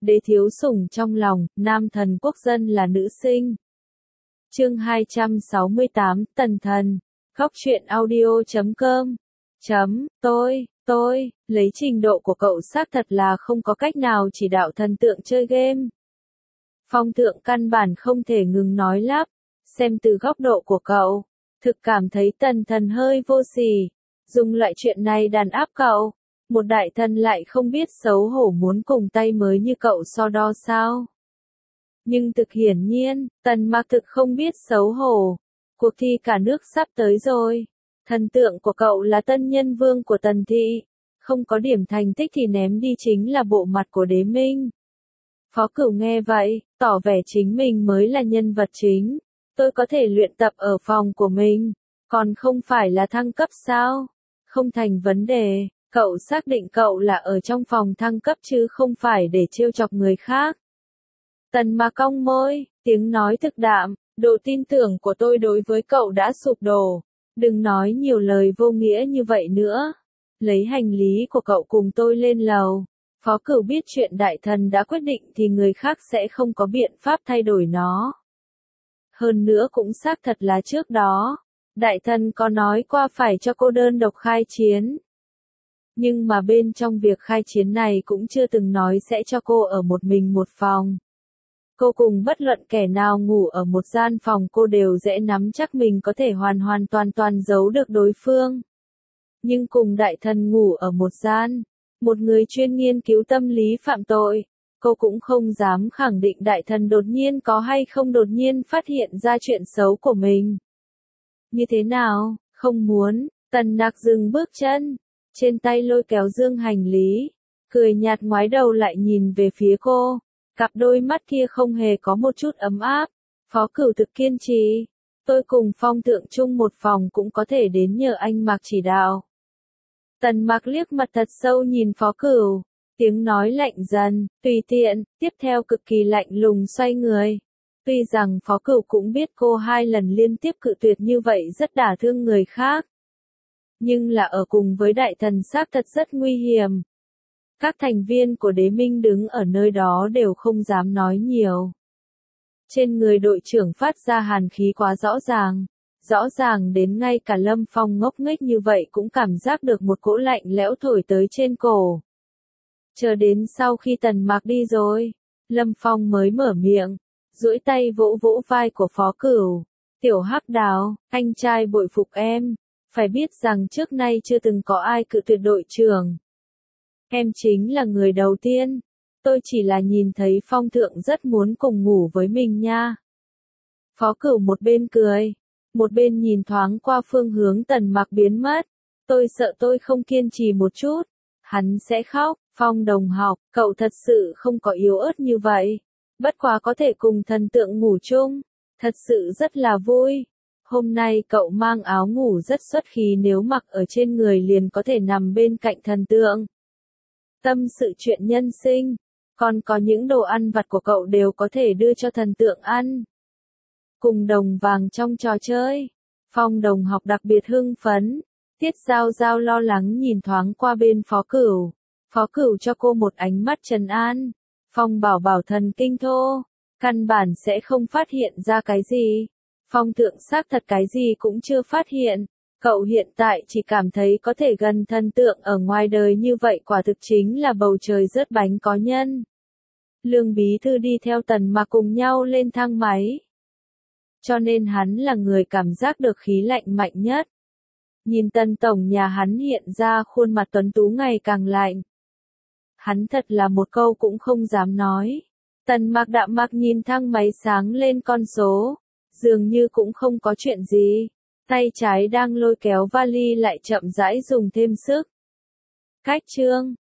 đế thiếu sủng trong lòng, nam thần quốc dân là nữ sinh. Chương 268, Tần Thần. Góc truyện audio.com. Tôi, lấy trình độ của cậu xác thật là không có cách nào chỉ đạo thần tượng chơi game. Phong Thượng căn bản không thể ngừng nói lắp, xem từ góc độ của cậu, thực cảm thấy Tần Thần hơi vô sỉ, dùng loại chuyện này đàn áp cậu. Một đại thần lại không biết xấu hổ muốn cùng tay mới như cậu so đo sao? Nhưng thực hiển nhiên, Tần Mặc thực không biết xấu hổ. Cuộc thi cả nước sắp tới rồi. Thần tượng của cậu là tân nhân vương của Tần thị. Không có điểm thành tích thì ném đi chính là bộ mặt của Đế Minh. Phó Cửu nghe vậy, tỏ vẻ chính mình mới là nhân vật chính. Tôi có thể luyện tập ở phòng của mình. Còn không phải là thăng cấp sao? Không thành vấn đề. Cậu xác định cậu là ở trong phòng thăng cấp chứ không phải để trêu chọc người khác. Tần Mặc cong môi, tiếng nói thực đạm, độ tin tưởng của tôi đối với cậu đã sụp đổ. Đừng nói nhiều lời vô nghĩa như vậy nữa. Lấy hành lý của cậu cùng tôi lên lầu. Phó Cửu biết chuyện đại thần đã quyết định thì người khác sẽ không có biện pháp thay đổi nó. Hơn nữa cũng xác thật là trước đó, đại thần có nói qua phải cho cô đơn độc khai chiến. Nhưng mà bên trong việc khai chiến này cũng chưa từng nói sẽ cho cô ở một mình một phòng. Cô cùng bất luận kẻ nào ngủ ở một gian phòng cô đều dễ nắm chắc mình có thể hoàn hoàn toàn giấu được đối phương. Nhưng cùng đại thần ngủ ở một gian, một người chuyên nghiên cứu tâm lý phạm tội, cô cũng không dám khẳng định đại thần đột nhiên có hay không đột nhiên phát hiện ra chuyện xấu của mình. Như thế nào, không muốn, Tần Nặc dừng bước chân, trên tay lôi kéo dương hành lý, cười nhạt ngoái đầu lại nhìn về phía cô. Cặp đôi mắt kia không hề có một chút ấm áp. Phó Cửu thực kiên trì. Tôi cùng Phong Thượng chung một phòng cũng có thể đến nhờ anh Mặc chỉ đạo. Tần Mặc liếc mặt thật sâu nhìn Phó Cửu. Tiếng nói lạnh dần, tùy tiện, tiếp theo cực kỳ lạnh lùng xoay người. Tuy rằng Phó Cửu cũng biết cô 2 lần liên tiếp cự tuyệt như vậy rất đả thương người khác. Nhưng là ở cùng với đại thần xác thật rất nguy hiểm. Các thành viên của Đế Minh đứng ở nơi đó đều không dám nói nhiều. Trên người đội trưởng phát ra hàn khí quá rõ ràng đến ngay cả Lâm Phong ngốc nghếch như vậy cũng cảm giác được một cỗ lạnh lẽo thổi tới trên cổ. Chờ đến sau khi Tần Mặc đi rồi, Lâm Phong mới mở miệng, duỗi tay vỗ vỗ vai của Phó Cửu. Tiểu Hắc Đào, anh trai bội phục em, phải biết rằng trước nay chưa từng có ai cự tuyệt đội trưởng. Em chính là người đầu tiên. Tôi chỉ là nhìn thấy Phong Thượng rất muốn cùng ngủ với mình nha. Phó Cửu một bên cười, một bên nhìn thoáng qua phương hướng Tần Mặc biến mất. Tôi sợ tôi không kiên trì một chút, hắn sẽ khóc. Phong đồng học, cậu thật sự không có yếu ớt như vậy. Bất quá có thể cùng thần tượng ngủ chung, thật sự rất là vui. Hôm nay cậu mang áo ngủ rất xuất khí, nếu mặc ở trên người liền có thể nằm bên cạnh thần tượng. Tâm sự chuyện nhân sinh, còn có những đồ ăn vặt của cậu đều có thể đưa cho thần tượng ăn. Cùng đồng vàng trong trò chơi, Phong đồng học đặc biệt hưng phấn. Tiết Giao Giao lo lắng nhìn thoáng qua bên Phó Cửu. Phó Cửu cho cô một ánh mắt trấn an. Phong bảo bảo thần kinh thô, căn bản sẽ không phát hiện ra cái gì. Phong Thượng xác thật cái gì cũng chưa phát hiện. Cậu hiện tại chỉ cảm thấy có thể gần thần tượng ở ngoài đời như vậy quả thực chính là bầu trời rớt bánh có nhân. Lương bí thư đi theo Tần Mặc cùng nhau lên thang máy. Cho nên hắn là người cảm giác được khí lạnh mạnh nhất. Nhìn Tần tổng nhà hắn hiện ra khuôn mặt tuấn tú ngày càng lạnh. Hắn thật là một câu cũng không dám nói. Tần Mặc đạm mặc nhìn thang máy sáng lên con số. Dường như cũng không có chuyện gì. Tay trái đang lôi kéo vali lại chậm rãi dùng thêm sức. Cách chương